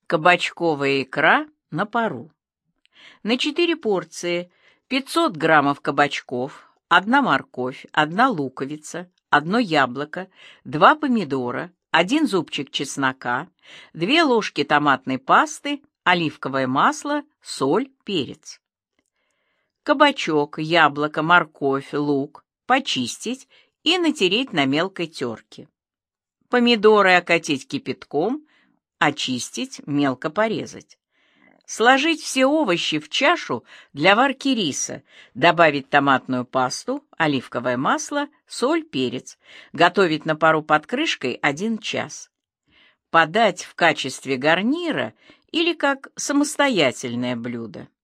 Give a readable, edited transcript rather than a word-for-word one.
Кабачковая икра на пару. На 4 порции 500 граммов кабачков, 1 морковь, 1 луковица, 1 яблоко, 2 помидора, 1 зубчик чеснока, 2 ложки томатной пасты, оливковое масло, соль, перец. Кабачок, яблоко, морковь, лук почистить и натереть на мелкой терке. Помидоры окатить кипятком, очистить, мелко порезать. Сложить все овощи в чашу для варки риса, добавить томатную пасту, оливковое масло, соль, перец. Готовить на пару под крышкой 1 час. Подать в качестве гарнира или как самостоятельное блюдо.